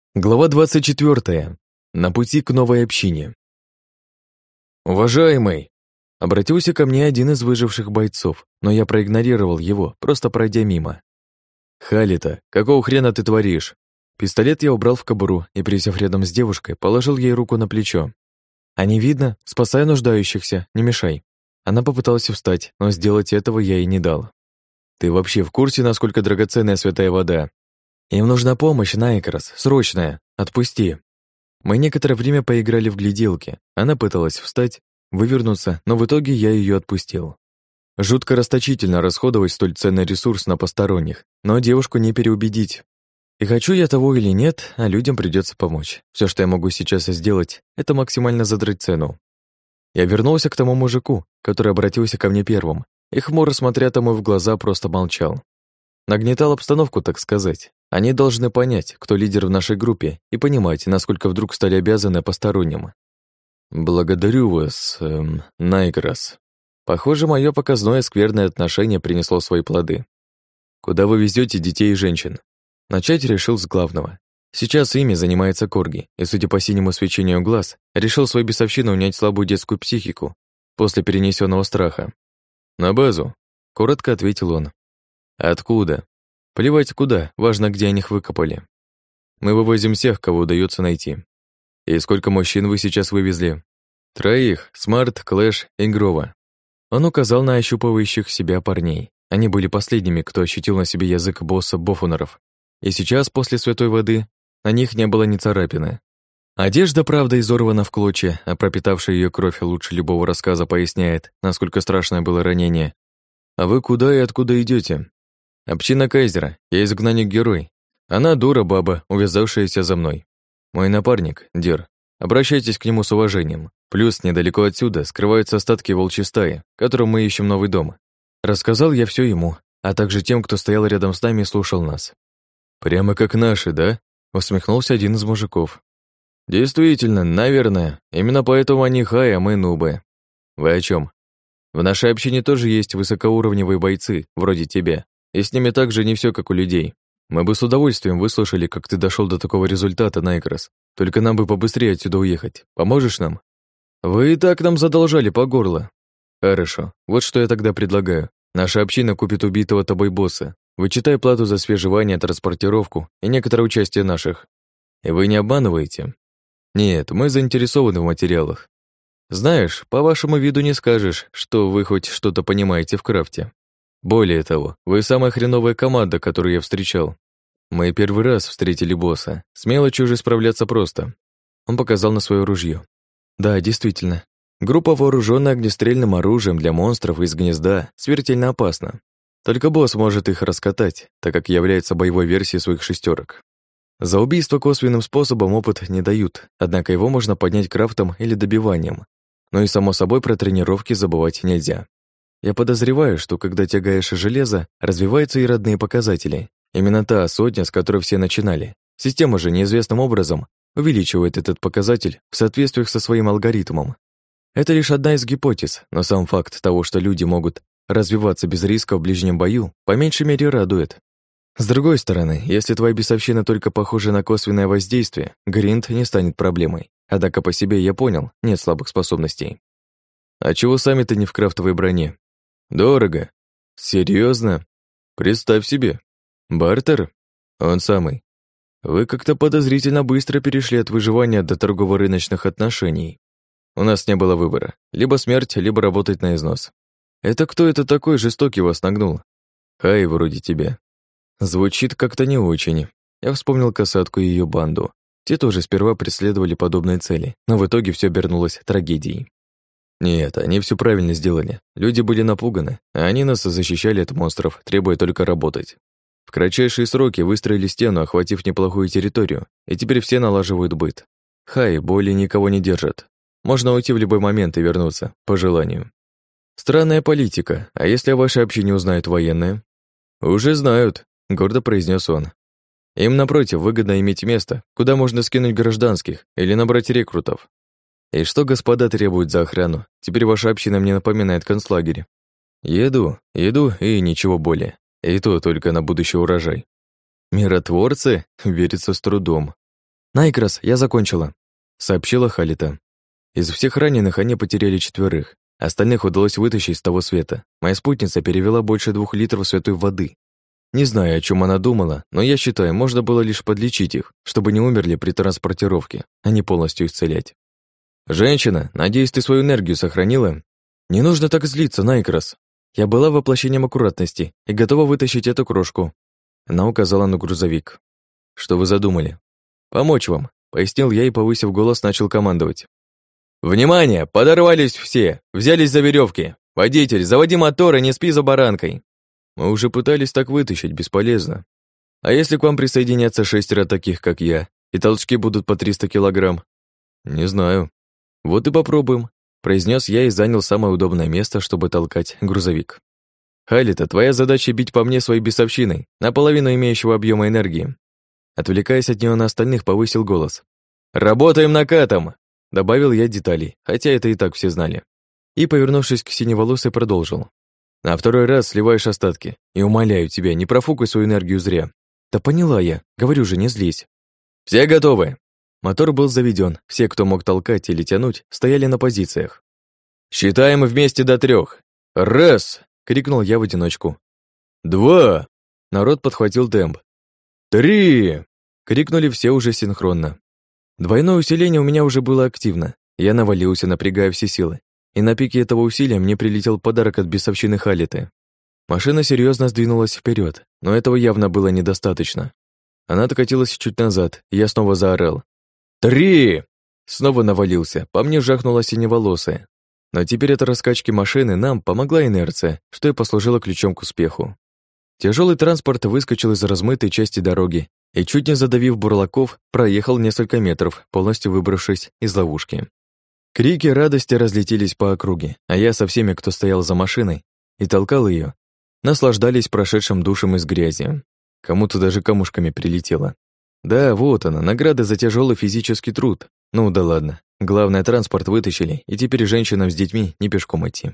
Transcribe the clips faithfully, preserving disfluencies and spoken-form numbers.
Глава двадцать четвёртая. На пути к новой общине. «Уважаемый!» Обратился ко мне один из выживших бойцов, но я проигнорировал его, просто пройдя мимо. «Халита, какого хрена ты творишь?» Пистолет я убрал в кобуру и, присев рядом с девушкой, положил ей руку на плечо. «А не видно? Спасай нуждающихся, не мешай». Она попыталась встать, но сделать этого я ей не дал. «Ты вообще в курсе, насколько драгоценная святая вода? Им нужна помощь, Найкрос, срочная. Отпусти». Мы некоторое время поиграли в гляделки. Она пыталась встать, вывернуться, но в итоге я ее отпустил. Жутко расточительно расходовать столь ценный ресурс на посторонних, но девушку не переубедить. И хочу я того или нет, а людям придется помочь. Все, что я могу сейчас сделать, это максимально задрать цену. Я вернулся к тому мужику, который обратился ко мне первым, и хмуро смотря тому в глаза, просто молчал. Нагнетал обстановку, так сказать. Они должны понять, кто лидер в нашей группе, и понимать, насколько вдруг стали обязаны посторонним. «Благодарю вас, эм, Найграс». Похоже, мое показное скверное отношение принесло свои плоды. «Куда вы везете детей и женщин?» Начать решил с главного. Сейчас ими занимается Корги, и, судя по синему свечению глаз, решил свою бесовщину унять слабую детскую психику после перенесенного страха. «На базу», — коротко ответил он. «Откуда?» «Плевать куда, важно, где они их выкопали. Мы вывозим всех, кого удается найти». «И сколько мужчин вы сейчас вывезли?» «Троих, Смарт, Клэш и Грова». Он указал на ощупывающих себя парней. Они были последними, кто ощутил на себе язык босса Бофунеров. И сейчас, после святой воды, на них не было ни царапины. Одежда, правда, изорвана в клочья, а пропитавшая ее кровь лучше любого рассказа поясняет, насколько страшное было ранение. «А вы куда и откуда идете? «Община Кайзера, я изгнанник-герой. Она дура баба, увязавшаяся за мной. Мой напарник, Дир. Обращайтесь к нему с уважением. Плюс недалеко отсюда скрываются остатки волчьей стаи, которым мы ищем новый дом». Рассказал я все ему, а также тем, кто стоял рядом с нами и слушал нас. «Прямо как наши, да?» — усмехнулся один из мужиков. «Действительно, наверное. Именно поэтому они хай, а мы нубы. Вы о чем? В нашей общине тоже есть высокоуровневые бойцы, вроде тебя. И с ними также не все как у людей. Мы бы с удовольствием выслушали, как ты дошел до такого результата, Найкрос. Только нам бы побыстрее отсюда уехать. Поможешь нам? Вы и так нам задолжали по горло. Хорошо. Вот что я тогда предлагаю. Наша община купит убитого тобой босса, вычитай плату за свежевание, транспортировку и некоторое участие наших. И вы не обманываете? Нет, мы заинтересованы в материалах. Знаешь, по вашему виду не скажешь, что вы хоть что-то понимаете в крафте. Более того, вы самая хреновая команда, которую я встречал. Мы первый раз встретили босса. С мелочью уже справляться просто. Он показал на свое ружье. Да, действительно. Группа, вооруженная огнестрельным оружием для монстров из гнезда, смертельно опасна. Только босс может их раскатать, так как является боевой версией своих шестерок. За убийство косвенным способом опыт не дают, однако его можно поднять крафтом или добиванием. Но и само собой про тренировки забывать нельзя. Я подозреваю, что когда тягаешь железо, развиваются и родные показатели. Именно та сотня, с которой все начинали. Система же неизвестным образом увеличивает этот показатель в соответствии со своим алгоритмом. Это лишь одна из гипотез, но сам факт того, что люди могут развиваться без риска в ближнем бою, по меньшей мере радует. С другой стороны, если твоя бесовщина только похожа на косвенное воздействие, гринд не станет проблемой. Однако по себе я понял, нет слабых способностей. А чего сами-то не в крафтовой броне? Дорого. Серьезно? Представь себе. Бартер? Он самый. Вы как-то подозрительно быстро перешли от выживания до торгово-рыночных отношений. У нас не было выбора. Либо смерть, либо работать на износ. Это кто это такой жестокий вас нагнул? Хай, вроде тебя. Звучит как-то не очень. Я вспомнил касатку и ее банду. Те тоже сперва преследовали подобные цели, но в итоге все обернулось трагедией. Нет, они все правильно сделали. Люди были напуганы, а они нас защищали от монстров, требуя только работать. В кратчайшие сроки выстроили стену, охватив неплохую территорию, и теперь все налаживают быт. Хай, более никого не держат. Можно уйти в любой момент и вернуться, по желанию. Странная политика, а если о вашей общине узнают военные? Уже знают, гордо произнес он. Им, напротив, выгодно иметь место, куда можно скинуть гражданских или набрать рекрутов. И что господа требуют за охрану? Теперь ваша община мне напоминает концлагерь. Еду, еду и ничего более. И то только на будущий урожай. Миротворцы? Верится с трудом. «Найкрас, я закончила», — сообщила Халита. Из всех раненых они потеряли четверых. Остальных удалось вытащить с того света. Моя спутница перевела больше двух литров святой воды. Не знаю, о чем она думала, но я считаю, можно было лишь подлечить их, чтобы не умерли при транспортировке, а не полностью исцелять. «Женщина, надеюсь, ты свою энергию сохранила?» «Не нужно так злиться, Найкрас. Я была воплощением аккуратности и готова вытащить эту крошку». Она указала на грузовик. «Что вы задумали?» «Помочь вам», — пояснил я и, повысив голос, начал командовать. «Внимание! Подорвались все! Взялись за веревки! Водитель, заводи мотор и не спи за баранкой!» Мы уже пытались так вытащить, бесполезно. А если к вам присоединятся шестеро таких, как я, и толчки будут по триста килограмм? Не знаю. Вот и попробуем, произнес я и занял самое удобное место, чтобы толкать грузовик. Халита, твоя задача бить по мне своей бесовщиной, наполовину имеющего объема энергии. Отвлекаясь от нее на остальных, повысил голос. «Работаем накатом!» Добавил я деталей, хотя это и так все знали. И, повернувшись к синеволосой, продолжил. «На второй раз сливаешь остатки. И умоляю тебя, не профукай свою энергию зря». «Да поняла я. Говорю же, не злись». «Все готовы?» Мотор был заведен. Все, кто мог толкать или тянуть, стояли на позициях. «Считаем вместе до трех. Раз!» — крикнул я в одиночку. «Два!» — народ подхватил темп. «Три!» — крикнули все уже синхронно. Двойное усиление у меня уже было активно. Я навалился, напрягая все силы. И на пике этого усилия мне прилетел подарок от бесовщины Халиты. Машина серьезно сдвинулась вперед, но этого явно было недостаточно. Она откатилась чуть назад, и я снова заорал. «Три!» Снова навалился, по мне жахнула синеволосая. Но теперь от раскачки машины нам помогла инерция, что и послужило ключом к успеху. Тяжелый транспорт выскочил из размытой части дороги и, чуть не задавив бурлаков, проехал несколько метров, полностью выбравшись из ловушки. Крики радости разлетелись по округе, а я со всеми, кто стоял за машиной и толкал ее, наслаждались прошедшим душем из грязи. Кому-то даже камушками прилетело. Да, вот она, награда за тяжелый физический труд. Ну да ладно, главное, транспорт вытащили, и теперь женщинам с детьми не пешком идти.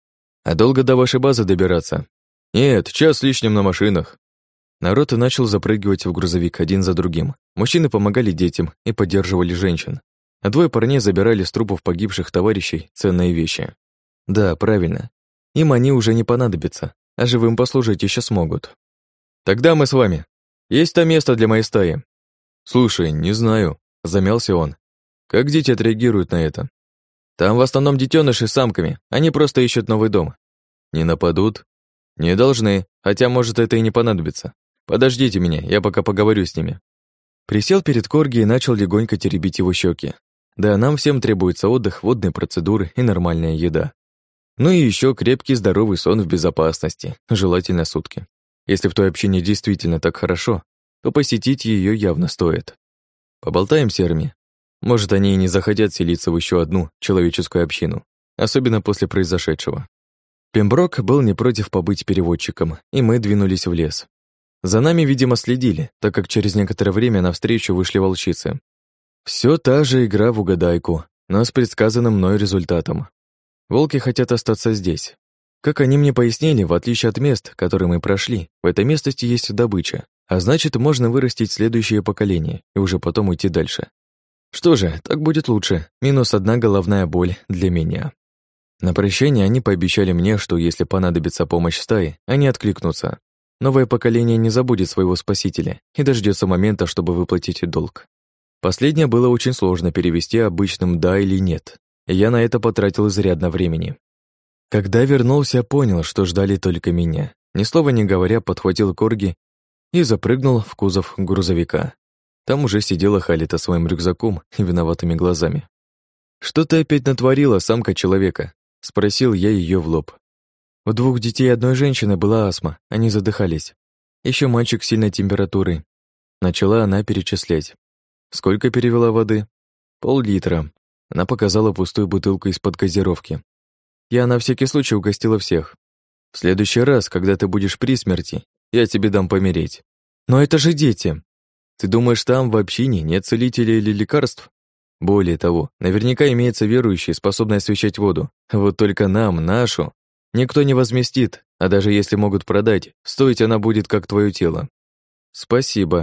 А долго до вашей базы добираться? Нет, час с лишним на машинах. Народ начал запрыгивать в грузовик один за другим. Мужчины помогали детям и поддерживали женщин. А двое парней забирали с трупов погибших товарищей ценные вещи. Да, правильно. Им они уже не понадобятся, а живым послужить еще смогут. Тогда мы с вами. Есть там место для моей стаи? Слушай, не знаю, замялся он. Как дети отреагируют на это? Там в основном детеныши с самками, они просто ищут новый дом. Не нападут? Не должны, хотя, может, это и не понадобится. Подождите меня, я пока поговорю с ними. Присел перед Корги и начал легонько теребить его щеки. Да, нам всем требуется отдых, водные процедуры и нормальная еда. Ну и еще крепкий здоровый сон в безопасности, желательно сутки. Если в той общине действительно так хорошо, то посетить ее явно стоит. Поболтаем с серыми. Может, они и не захотят селиться в еще одну человеческую общину, особенно после произошедшего. Пемброк был не против побыть переводчиком, и мы двинулись в лес. За нами, видимо, следили, так как через некоторое время навстречу вышли волчицы. Все та же игра в угадайку, но с предсказанным мной результатом. Волки хотят остаться здесь. Как они мне пояснили, в отличие от мест, которые мы прошли, в этой местности есть добыча, а значит, можно вырастить следующее поколение и уже потом уйти дальше. Что же, так будет лучше. Минус одна головная боль для меня. На прощание они пообещали мне, что если понадобится помощь стаи, они откликнутся. Новое поколение не забудет своего спасителя и дождется момента, чтобы выплатить долг. Последнее было очень сложно перевести обычным «да» или «нет», и я на это потратил изрядно времени. Когда вернулся, понял, что ждали только меня. Ни слова не говоря, подхватил Корги и запрыгнул в кузов грузовика. Там уже сидела Халита своим рюкзаком и виноватыми глазами. «Что ты опять натворила, самка человека?» — спросил я ее в лоб. У двух детей и одной женщины была астма, они задыхались. Еще мальчик с сильной температурой. Начала она перечислять. Сколько перевела воды? Пол-литра. Она показала пустую бутылку из-под газировки. Я на всякий случай угостила всех. В следующий раз, когда ты будешь при смерти, я тебе дам помереть. Но это же дети. Ты думаешь, там в общине нет целителей или лекарств? Более того, наверняка имеется верующий, способный освещать воду. Вот только нам, нашу, никто не возместит, а даже если могут продать, стоить она будет как твое тело. Спасибо.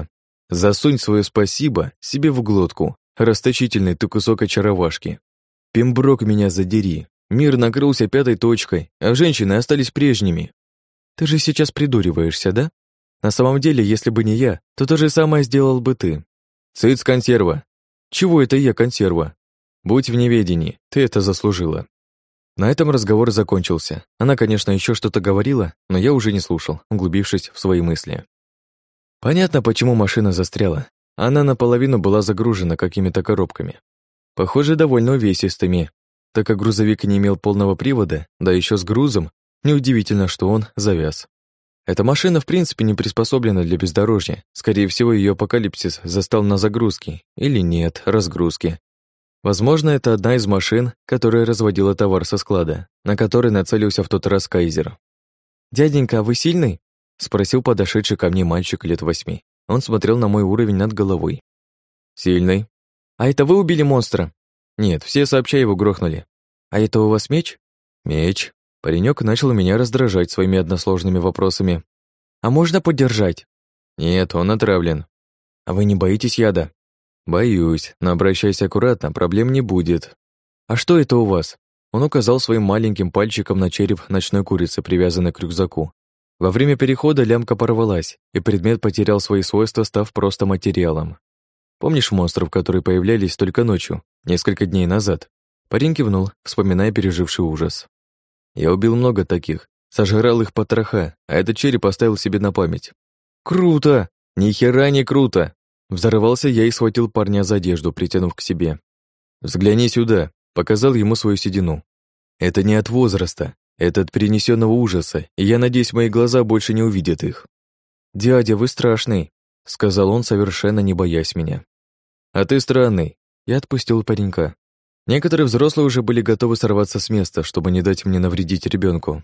Засунь свое спасибо себе в глотку, расточительный ты кусок очаровашки. Пемброк, меня задери. Мир накрылся пятой точкой, а женщины остались прежними. Ты же сейчас придуриваешься, да? На самом деле, если бы не я, то то же самое сделал бы ты. Цыц, консерва. Чего это я консерва? Будь в неведении, ты это заслужила. На этом разговор закончился. Она, конечно, еще что-то говорила, но я уже не слушал, углубившись в свои мысли. Понятно, почему машина застряла. Она наполовину была загружена какими-то коробками. Похоже, довольно увесистыми. Так как грузовик не имел полного привода, да еще с грузом, неудивительно, что он завяз. Эта машина в принципе не приспособлена для бездорожья. Скорее всего, ее апокалипсис застал на загрузке. Или нет, разгрузке. Возможно, это одна из машин, которая разводила товар со склада, на который нацелился в тот раз Кайзер. «Дяденька, а вы сильный?» — спросил подошедший ко мне мальчик лет восьми. Он смотрел на мой уровень над головой. «Сильный». «А это вы убили монстра?» «Нет, все сообща его грохнули». «А это у вас меч?» «Меч». Паренек начал меня раздражать своими односложными вопросами. «А можно подержать?» «Нет, он отравлен». «А вы не боитесь яда?» «Боюсь, но обращайся аккуратно, проблем не будет». «А что это у вас?» Он указал своим маленьким пальчиком на череп ночной курицы, привязанной к рюкзаку. Во время перехода лямка порвалась, и предмет потерял свои свойства, став просто материалом. «Помнишь монстров, которые появлялись только ночью, несколько дней назад?» Парень кивнул, вспоминая переживший ужас. «Я убил много таких, сожрал их потроха, а этот череп оставил себе на память». «Круто! Ни хера не круто!» Взорвался я и схватил парня за одежду, притянув к себе. «Взгляни сюда», — показал ему свою седину. «Это не от возраста, это от перенесенного ужаса, и я надеюсь, мои глаза больше не увидят их». «Дядя, вы страшный», — сказал он, совершенно не боясь меня. «А ты странный», — я отпустил паренька. Некоторые взрослые уже были готовы сорваться с места, чтобы не дать мне навредить ребенку.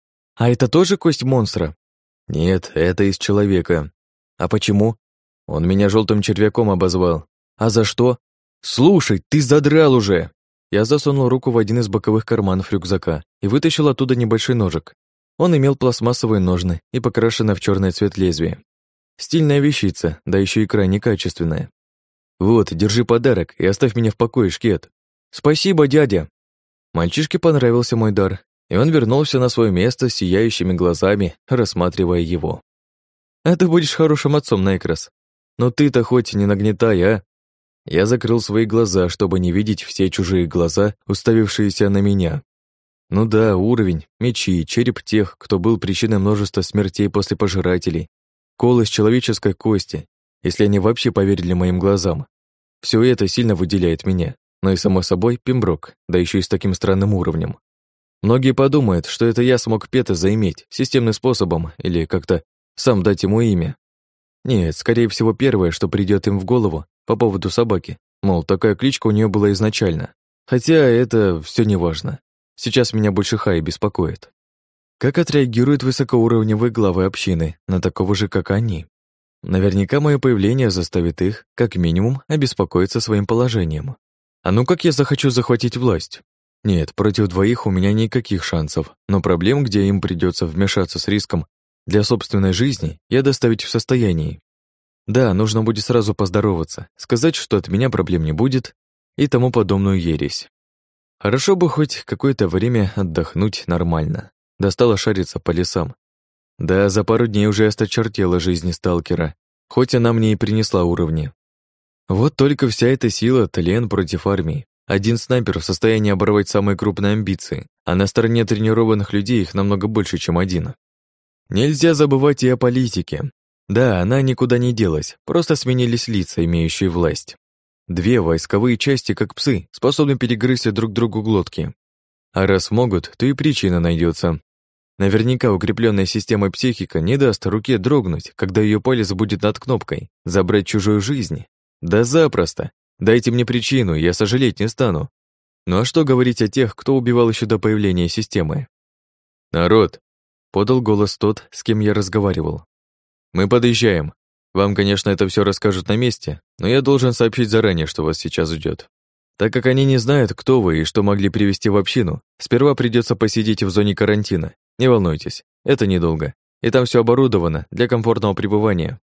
«А это тоже кость монстра?» «Нет, это из человека». «А почему?» «Он меня желтым червяком обозвал». «А за что?» «Слушай, ты задрал уже!» Я засунул руку в один из боковых карманов рюкзака и вытащил оттуда небольшой ножик. Он имел пластмассовые ножны и покрашенное в черный цвет лезвие. Стильная вещица, да еще и крайне качественная. «Вот, держи подарок и оставь меня в покое, шкет». «Спасибо, дядя!» Мальчишке понравился мой дар, и он вернулся на свое место с сияющими глазами, рассматривая его. «А ты будешь хорошим отцом, Найкрас. Но ты-то хоть не нагнетай, а?» Я закрыл свои глаза, чтобы не видеть все чужие глаза, уставившиеся на меня. Ну да, уровень, мечи, череп тех, кто был причиной множества смертей после пожирателей, кол из человеческой кости, если они вообще поверили моим глазам. Все это сильно выделяет меня, но и, само собой, пемброк, да еще и с таким странным уровнем. Многие подумают, что это я смог Пета заиметь системным способом или как-то сам дать ему имя. Нет, скорее всего, первое, что придет им в голову по поводу собаки, мол, такая кличка у нее была изначально. Хотя это все не важно. Сейчас меня больше Хай беспокоит. Как отреагируют высокоуровневые главы общины на такого же, как они? Наверняка мое появление заставит их, как минимум, обеспокоиться своим положением. А ну как я захочу захватить власть? Нет, против двоих у меня никаких шансов, но проблем, где им придется вмешаться с риском для собственной жизни, я доставить в состоянии. Да, нужно будет сразу поздороваться, сказать, что от меня проблем не будет и тому подобную ересь. Хорошо бы хоть какое-то время отдохнуть нормально. Достало шариться по лесам. Да, за пару дней уже осточертела жизнь сталкера, хоть она мне и принесла уровни. Вот только вся эта сила — тлен против армии. Один снайпер в состоянии оборвать самые крупные амбиции, а на стороне тренированных людей их намного больше, чем один. Нельзя забывать и о политике. Да, она никуда не делась, просто сменились лица, имеющие власть. Две войсковые части, как псы, способны перегрызть друг другу глотки. А раз могут, то и причина найдется. Наверняка укрепленная системой психика не даст руке дрогнуть, когда ее палец будет над кнопкой «Забрать чужую жизнь». Да запросто. Дайте мне причину, я сожалеть не стану. Ну а что говорить о тех, кто убивал еще до появления системы? «Народ!» — подал голос тот, с кем я разговаривал. «Мы подъезжаем. Вам, конечно, это все расскажут на месте, но я должен сообщить заранее, что вас сейчас ждет. Так как они не знают, кто вы и что могли привести в общину, сперва придется посидеть в зоне карантина. Не волнуйтесь, это недолго. И там все оборудовано для комфортного пребывания».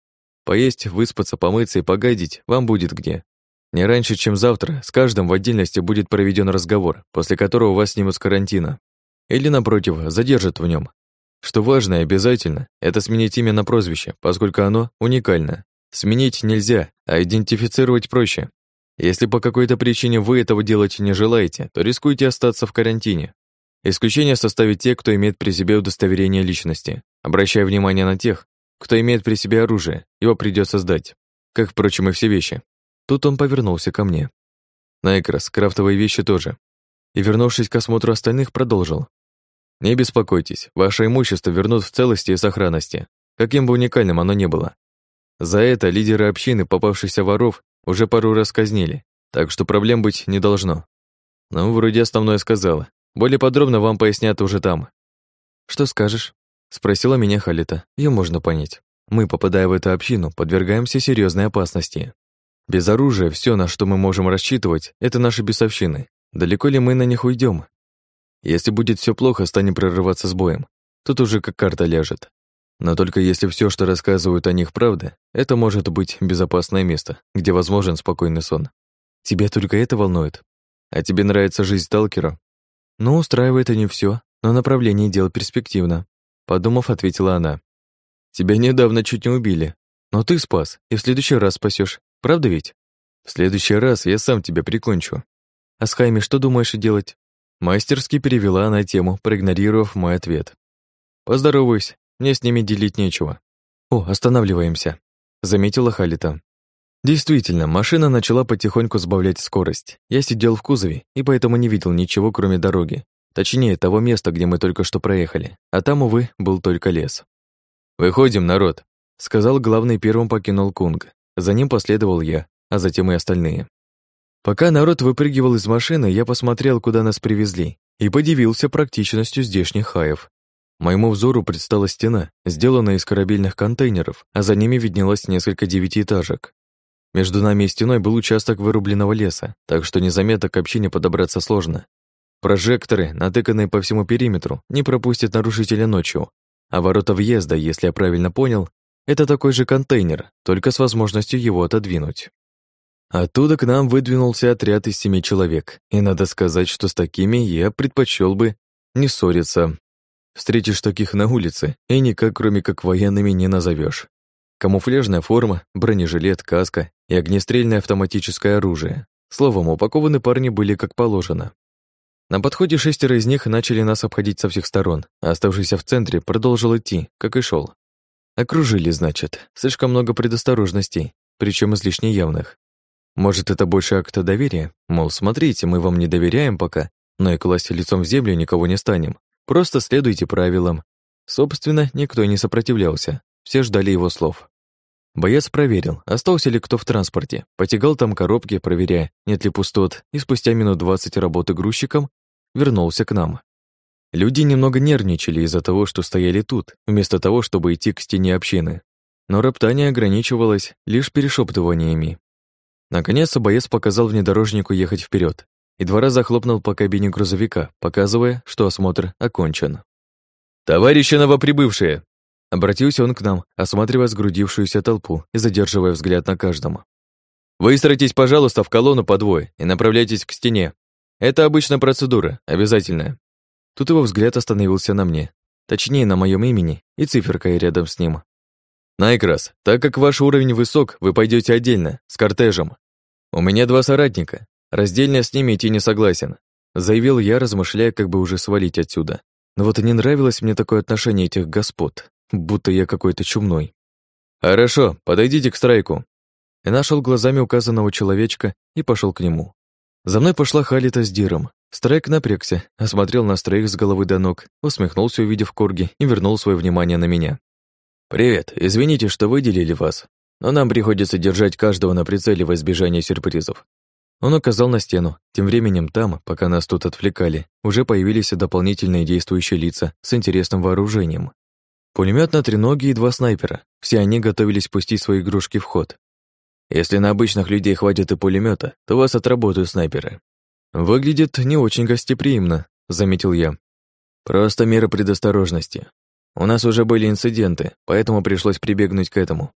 Поесть, выспаться, помыться и погадить вам будет где. Не раньше, чем завтра, с каждым в отдельности будет проведен разговор, после которого вас снимут с карантина. Или, напротив, задержат в нем. Что важно и обязательно, это сменить имя на прозвище, поскольку оно уникально. Сменить нельзя, а идентифицировать проще. Если по какой-то причине вы этого делать не желаете, то рискуете остаться в карантине. Исключение составят те, кто имеет при себе удостоверение личности. Обращая внимание на тех, кто имеет при себе оружие, его придется сдать. Как, впрочем, и все вещи. Тут он повернулся ко мне. Найкрас, крафтовые вещи тоже. И, вернувшись к осмотру остальных, продолжил. Не беспокойтесь, ваше имущество вернут в целости и сохранности, каким бы уникальным оно ни было. За это лидеры общины, попавшихся воров, уже пару раз казнили, так что проблем быть не должно. Ну, вроде основное сказала. Более подробно вам пояснят уже там. Что скажешь? Спросила меня Халита. Ее можно понять. Мы, попадая в эту общину, подвергаемся серьезной опасности. Без оружия все, на что мы можем рассчитывать, это наши бесовщины. Далеко ли мы на них уйдем? Если будет все плохо, станем прорываться с боем. Тут уже как карта ляжет. Но только если все, что рассказывают о них, правда, это может быть безопасное место, где возможен спокойный сон. Тебя только это волнует? А тебе нравится жизнь сталкера? Ну, устраивает и не все, но направление дел перспективно. Подумав, ответила она. Тебя недавно чуть не убили, но ты спас, и в следующий раз спасешь. Правда ведь? В следующий раз я сам тебя прикончу. А с Хайми что думаешь делать? Мастерски перевела она тему, проигнорировав мой ответ. Поздороваюсь, мне с ними делить нечего. О, останавливаемся, заметила Халита. Действительно, машина начала потихоньку сбавлять скорость. Я сидел в кузове и поэтому не видел ничего, кроме дороги. Точнее, того места, где мы только что проехали. А там, увы, был только лес. «Выходим, народ», — сказал главный, первым покинул Кунг. За ним последовал я, а затем и остальные. Пока народ выпрыгивал из машины, я посмотрел, куда нас привезли, и подивился практичностью здешних хаев. Моему взору предстала стена, сделанная из корабельных контейнеров, а за ними виднелось несколько девятиэтажек. Между нами и стеной был участок вырубленного леса, так что незаметно к общине подобраться сложно. Прожекторы, натыканные по всему периметру, не пропустят нарушителя ночью, а ворота въезда, если я правильно понял, это такой же контейнер, только с возможностью его отодвинуть. Оттуда к нам выдвинулся отряд из семи человек, и надо сказать, что с такими я предпочел бы не ссориться. Встретишь таких на улице, и никак, кроме как военными, не назовешь. Камуфляжная форма, бронежилет, каска и огнестрельное автоматическое оружие. Словом, упакованы парни были как положено. На подходе шестеро из них начали нас обходить со всех сторон, а оставшийся в центре продолжил идти, как и шел. Окружили, значит, слишком много предосторожностей, причем излишне явных. Может, это больше акт доверия? Мол, смотрите, мы вам не доверяем пока, но и класть лицом в землю никого не станем. Просто следуйте правилам. Собственно, никто не сопротивлялся, все ждали его слов. Боец проверил, остался ли кто в транспорте, потягал там коробки, проверяя, нет ли пустот, и спустя минут двадцать работы грузчиком вернулся к нам. Люди немного нервничали из-за того, что стояли тут, вместо того, чтобы идти к стене общины. Но роптание ограничивалось лишь перешептываниями. Наконец, боец показал внедорожнику ехать вперед и два раза хлопнул по кабине грузовика, показывая, что осмотр окончен. «Товарищи новоприбывшие!» Обратился он к нам, осматривая сгрудившуюся толпу и задерживая взгляд на каждом. «Выстроитесь, пожалуйста, в колонну по двое и направляйтесь к стене. Это обычная процедура, обязательная». Тут его взгляд остановился на мне, точнее, на моем имени и циферкой рядом с ним. «Найкрас, так как ваш уровень высок, вы пойдете отдельно, с кортежем. У меня два соратника, раздельно с ними идти не согласен», заявил я, размышляя, как бы уже свалить отсюда. Но вот и не нравилось мне такое отношение этих господ, будто я какой-то чумной. «Хорошо, подойдите к страйку». Я нашел глазами указанного человечка и пошел к нему. За мной пошла Халита с Диром. Страйк напрягся, осмотрел нас троих с головы до ног, усмехнулся, увидев корги, и вернул свое внимание на меня. «Привет, извините, что выделили вас, но нам приходится держать каждого на прицеле во избежание сюрпризов». Он указал на стену. Тем временем там, пока нас тут отвлекали, уже появились дополнительные действующие лица с интересным вооружением. Пулемет на треноге и два снайпера. Все они готовились пустить свои игрушки в ход. Если на обычных людей хватит и пулемета, то вас отработают снайперы. «Выглядит не очень гостеприимно», — заметил я. «Просто мера предосторожности. У нас уже были инциденты, поэтому пришлось прибегнуть к этому».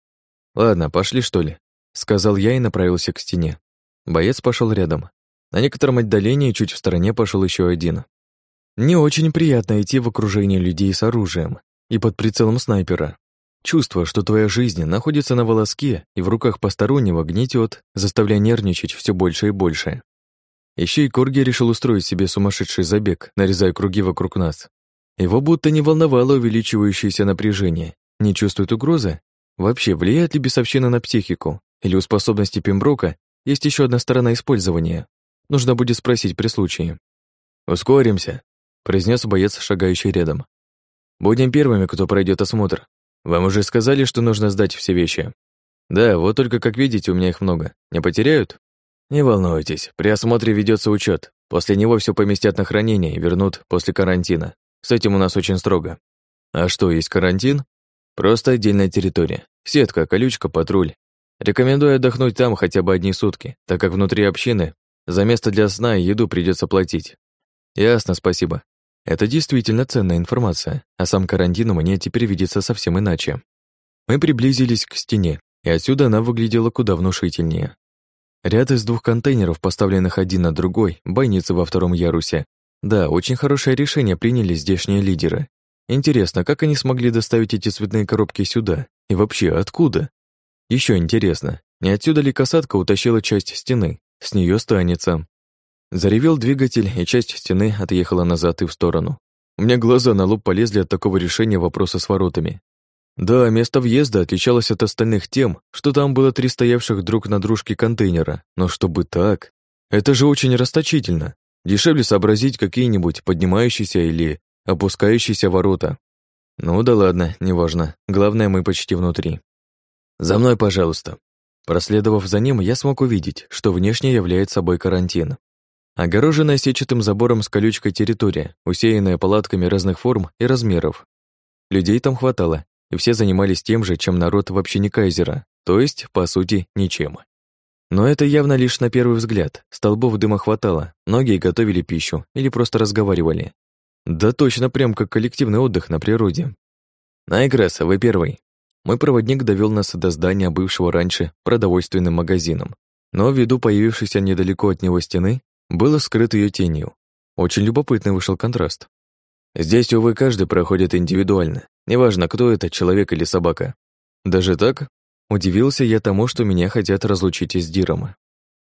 Ладно, пошли, что ли? Сказал я и направился к стене. Боец пошел рядом. На некотором отдалении, чуть в стороне, пошел еще один. Не очень приятно идти в окружении людей с оружием и под прицелом снайпера. Чувство, что твоя жизнь находится на волоске и в руках постороннего, гнетет, заставляя нервничать все больше и больше. Еще и Корги решил устроить себе сумасшедший забег, нарезая круги вокруг нас. Его будто не волновало увеличивающееся напряжение. Не чувствует угрозы? Вообще, влияет ли бесовщина на психику? Или у способности Пемброка есть еще одна сторона использования? Нужно будет спросить при случае. «Ускоримся», — произнес боец, шагающий рядом. «Будем первыми, кто пройдет осмотр. Вам уже сказали, что нужно сдать все вещи?» «Да, вот только, как видите, у меня их много. Не потеряют?» «Не волнуйтесь, при осмотре ведется учет. После него все поместят на хранение и вернут после карантина. С этим у нас очень строго». «А что, есть карантин?» «Просто отдельная территория. Сетка, колючка, патруль. Рекомендую отдохнуть там хотя бы одни сутки, так как внутри общины за место для сна и еду придется платить». «Ясно, спасибо. Это действительно ценная информация, а сам карантин у меня теперь видится совсем иначе». Мы приблизились к стене, и отсюда она выглядела куда внушительнее. Ряд из двух контейнеров, поставленных один на другой, бойницы во втором ярусе. Да, очень хорошее решение приняли здешние лидеры. Интересно, как они смогли доставить эти цветные коробки сюда? И вообще, откуда? Еще интересно, не отсюда ли касатка утащила часть стены? С нее останется. Заревел двигатель, и часть стены отъехала назад и в сторону. У меня глаза на лоб полезли от такого решения вопроса с воротами. Да, место въезда отличалось от остальных тем, что там было три стоявших друг на дружке контейнера, но чтобы так... Это же очень расточительно. Дешевле сообразить какие-нибудь поднимающиеся или опускающиеся ворота. Ну да ладно, неважно. Главное, мы почти внутри. «За мной, пожалуйста». Проследовав за ним, я смог увидеть, что внешне является собой карантин. Огороженная сетчатым забором с колючкой территория, усеянная палатками разных форм и размеров. Людей там хватало, и все занимались тем же, чем народ в общине Кайзера, то есть, по сути, ничем. Но это явно лишь на первый взгляд. Столбов дыма хватало, многие готовили пищу или просто разговаривали. Да точно, прям как коллективный отдых на природе. «Найгресс, вы первый». Мой проводник довел нас до здания, бывшего раньше продовольственным магазином, но ввиду появившейся недалеко от него стены, было скрыто ее тенью. Очень любопытный вышел контраст. Здесь, увы, каждый проходит индивидуально, неважно, кто это, человек или собака. Даже так? Удивился я тому, что меня хотят разлучить с Диром.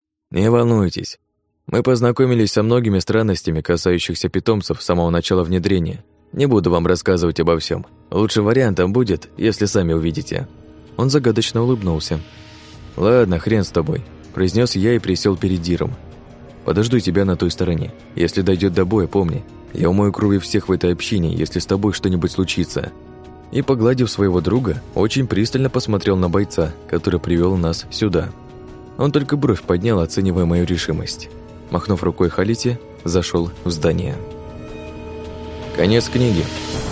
Не волнуйтесь, мы познакомились со многими странностями, касающихся питомцев с самого начала внедрения. Не буду вам рассказывать обо всем. Лучшим вариантом будет, если сами увидите. Он загадочно улыбнулся. Ладно, хрен с тобой, произнес я и присел перед Диром. Подожду тебя на той стороне. Если дойдет до боя, помни, я умою крови всех в этой общине, если с тобой что-нибудь случится. И, погладив своего друга, очень пристально посмотрел на бойца, который привел нас сюда. Он только бровь поднял, оценивая мою решимость. Махнув рукой Халите, зашел в здание. Конец книги.